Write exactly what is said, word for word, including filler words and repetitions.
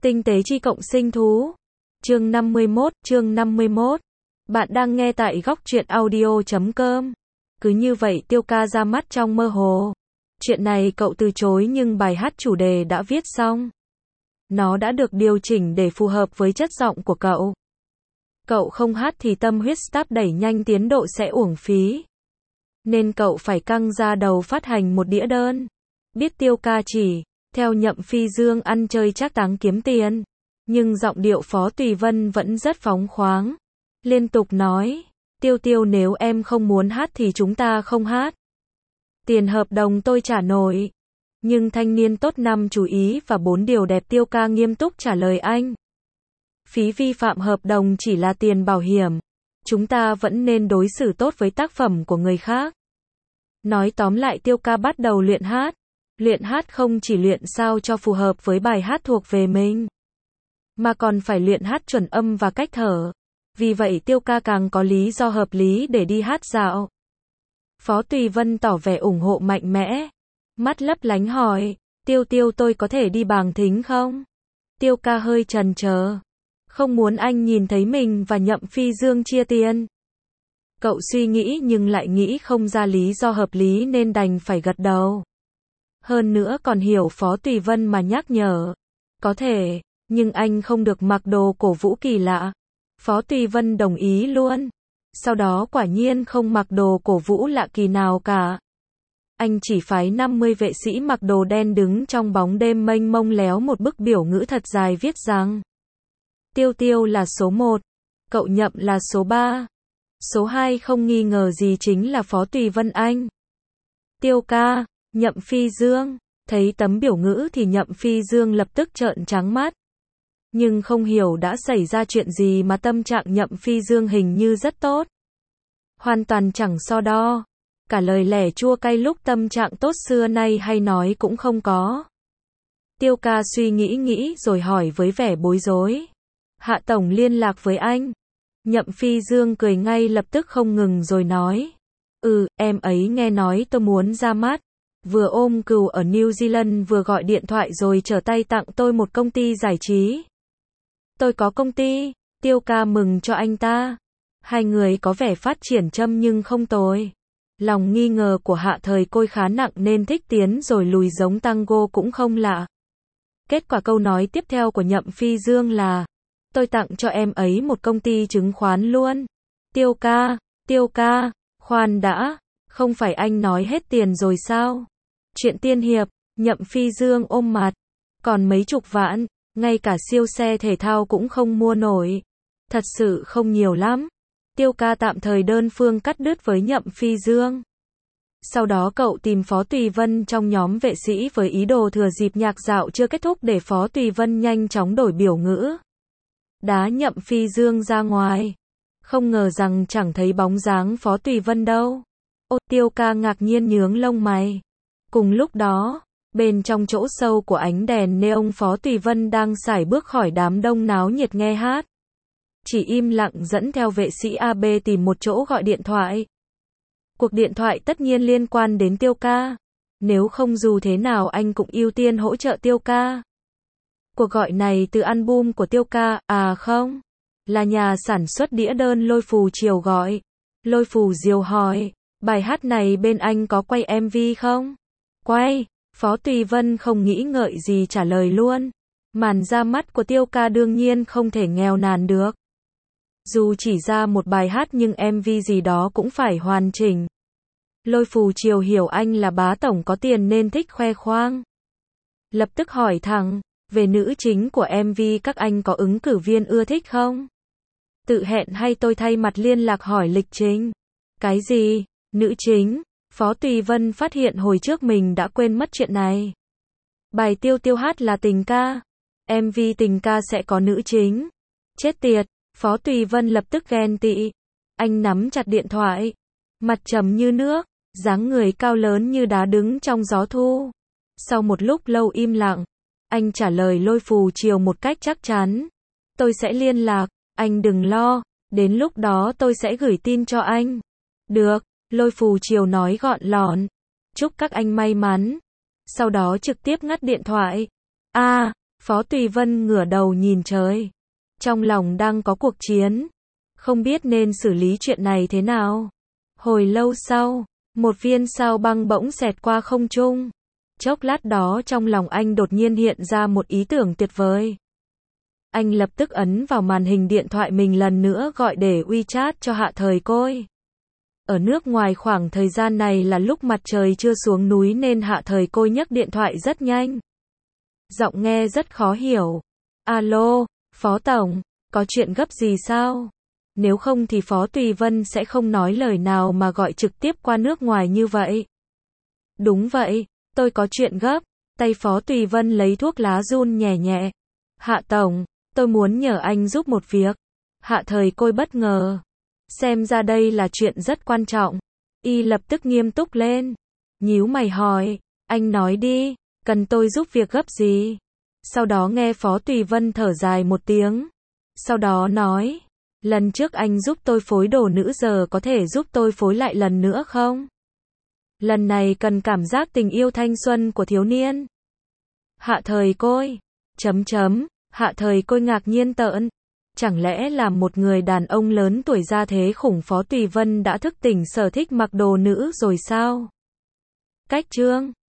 Tinh tế chi cộng sinh thú. Chương năm mươi mốt, chương năm mươi mốt. Bạn đang nghe tại góc truyện audio chấm com. Cứ như vậy Tiêu ca ra mắt trong mơ hồ. Chuyện này cậu từ chối nhưng bài hát chủ đề đã viết xong. Nó đã được điều chỉnh để phù hợp với chất giọng của cậu. Cậu không hát thì tâm huyết start đẩy nhanh tiến độ sẽ uổng phí. Nên cậu phải căng ra đầu phát hành một đĩa đơn. Biết Tiêu ca chỉ theo Nhậm Phi Dương ăn chơi trác táng kiếm tiền. Nhưng giọng điệu Phó Tùy Vân vẫn rất phóng khoáng. Liên tục nói, Tiêu Tiêu nếu em không muốn hát thì chúng ta không hát. Tiền hợp đồng tôi trả nổi. Nhưng thanh niên tốt năm chú ý và bốn điều đẹp. Tiêu ca nghiêm túc trả lời anh. Phí vi phạm hợp đồng chỉ là tiền bảo hiểm. Chúng ta vẫn nên đối xử tốt với tác phẩm của người khác. Nói tóm lại Tiêu ca bắt đầu luyện hát. Luyện hát không chỉ luyện sao cho phù hợp với bài hát thuộc về mình, mà còn phải luyện hát chuẩn âm và cách thở. Vì vậy Tiêu ca càng có lý do hợp lý để đi hát dạo. Phó Tùy Vân tỏ vẻ ủng hộ mạnh mẽ. Mắt lấp lánh hỏi, Tiêu Tiêu tôi có thể đi bàng thính không? Tiêu ca hơi chần chờ. Không muốn anh nhìn thấy mình và Nhậm Phi Dương chia tiền. Cậu suy nghĩ nhưng lại nghĩ không ra lý do hợp lý nên đành phải gật đầu. Hơn nữa còn hiểu Phó Tùy Vân mà nhắc nhở. Có thể, nhưng anh không được mặc đồ cổ vũ kỳ lạ. Phó Tùy Vân đồng ý luôn. Sau đó quả nhiên không mặc đồ cổ vũ lạ kỳ nào cả. Anh chỉ phái năm mươi vệ sĩ mặc đồ đen đứng trong bóng đêm mênh mông léo một bức biểu ngữ thật dài viết rằng Tiêu Tiêu là số một, cậu Nhậm là số ba. Số hai không nghi ngờ gì chính là Phó Tùy Vân anh. Tiêu ca, Nhậm Phi Dương, thấy tấm biểu ngữ thì Nhậm Phi Dương lập tức trợn trắng mắt. Nhưng không hiểu đã xảy ra chuyện gì mà tâm trạng Nhậm Phi Dương hình như rất tốt. Hoàn toàn chẳng so đo. Cả lời lẻ chua cay lúc tâm trạng tốt xưa nay hay nói cũng không có. Tiêu ca suy nghĩ nghĩ rồi hỏi với vẻ bối rối. Hạ tổng liên lạc với anh. Nhậm Phi Dương cười ngay lập tức không ngừng rồi nói. Ừ, em ấy nghe nói tôi muốn ra mắt. Vừa ôm cừu ở New Zealand vừa gọi điện thoại rồi trở tay tặng tôi một công ty giải trí. Tôi có công ty. Tiêu ca mừng cho anh ta. Hai người có vẻ phát triển châm nhưng không tồi. Lòng nghi ngờ của Hạ Thời Côi khá nặng nên thích tiến rồi lùi giống tango cũng không lạ. Kết quả câu nói tiếp theo của Nhậm Phi Dương là tôi tặng cho em ấy một công ty chứng khoán luôn. Tiêu ca, Tiêu ca, khoan đã, không phải anh nói hết tiền rồi sao? Chuyện tiên hiệp, Nhậm Phi Dương ôm mặt, còn mấy chục vạn, ngay cả siêu xe thể thao cũng không mua nổi. Thật sự không nhiều lắm. Tiêu ca tạm thời đơn phương cắt đứt với Nhậm Phi Dương. Sau đó cậu tìm Phó Tùy Vân trong nhóm vệ sĩ với ý đồ thừa dịp nhạc dạo chưa kết thúc để Phó Tùy Vân nhanh chóng đổi biểu ngữ. Đá Nhậm Phi Dương ra ngoài. Không ngờ rằng chẳng thấy bóng dáng Phó Tùy Vân đâu. Ô, Tiêu ca ngạc nhiên nhướng lông mày. Cùng lúc đó, bên trong chỗ sâu của ánh đèn neon Phó Tùy Vân đang sải bước khỏi đám đông náo nhiệt nghe hát. Chỉ im lặng dẫn theo vệ sĩ a bê tìm một chỗ gọi điện thoại. Cuộc điện thoại tất nhiên liên quan đến Tiêu ca. Nếu không dù thế nào anh cũng ưu tiên hỗ trợ Tiêu ca. Cuộc gọi này từ album của Tiêu ca, à không, là nhà sản xuất đĩa đơn Lôi Phù Chiều gọi. Lôi Phù Diều hỏi, bài hát này bên anh có quay em vê không? Quay, Phó Tùy Vân không nghĩ ngợi gì trả lời luôn. Màn ra mắt của Tiêu ca đương nhiên không thể nghèo nàn được. Dù chỉ ra một bài hát nhưng em vê gì đó cũng phải hoàn chỉnh. Lôi Phù Chiều hiểu anh là bá tổng có tiền nên thích khoe khoang. Lập tức hỏi thẳng, về nữ chính của em vê các anh có ứng cử viên ưa thích không? Tự hẹn hay tôi thay mặt liên lạc hỏi lịch trình? Cái gì? Nữ chính? Phó Tùy Vân phát hiện hồi trước mình đã quên mất chuyện này. Bài Tiêu Tiêu hát là tình ca. em vê tình ca sẽ có nữ chính. Chết tiệt, Phó Tùy Vân lập tức ghen tị. Anh nắm chặt điện thoại. Mặt trầm như nước, dáng người cao lớn như đá đứng trong gió thu. Sau một lúc lâu im lặng, anh trả lời Lôi Phù Chiều một cách chắc chắn. Tôi sẽ liên lạc, anh đừng lo, đến lúc đó tôi sẽ gửi tin cho anh. Được, Lôi Phù Chiều nói gọn lọn. Chúc các anh may mắn. Sau đó trực tiếp ngắt điện thoại. À, Phó Tùy Vân ngửa đầu nhìn trời. Trong lòng đang có cuộc chiến. Không biết nên xử lý chuyện này thế nào. Hồi lâu sau, một viên sao băng bỗng xẹt qua không trung. Chốc lát đó trong lòng anh đột nhiên hiện ra một ý tưởng tuyệt vời. Anh lập tức ấn vào màn hình điện thoại mình lần nữa gọi để WeChat cho Hạ Thời Côi. Ở nước ngoài khoảng thời gian này là lúc mặt trời chưa xuống núi nên Hạ Thời Côi nhấc điện thoại rất nhanh. Giọng nghe rất khó hiểu. Alo, Phó Tổng, có chuyện gấp gì sao? Nếu không thì Phó Tùy Vân sẽ không nói lời nào mà gọi trực tiếp qua nước ngoài như vậy. Đúng vậy, tôi có chuyện gấp. Tay Phó Tùy Vân lấy thuốc lá run nhẹ nhẹ. Hạ Tổng, tôi muốn nhờ anh giúp một việc. Hạ Thời Côi bất ngờ. Xem ra đây là chuyện rất quan trọng. Y lập tức nghiêm túc lên. Nhíu mày hỏi, anh nói đi, cần tôi giúp việc gấp gì? Sau đó nghe Phó Tùy Vân thở dài một tiếng. Sau đó nói, lần trước anh giúp tôi phối đồ nữ giờ có thể giúp tôi phối lại lần nữa không? Lần này cần cảm giác tình yêu thanh xuân của thiếu niên. Hạ Thời Côi. Chấm chấm. Hạ Thời Côi ngạc nhiên tợn. Chẳng lẽ là một người đàn ông lớn tuổi ra thế khủng Phó Tùy Vân đã thức tỉnh sở thích mặc đồ nữ rồi sao? Cách chương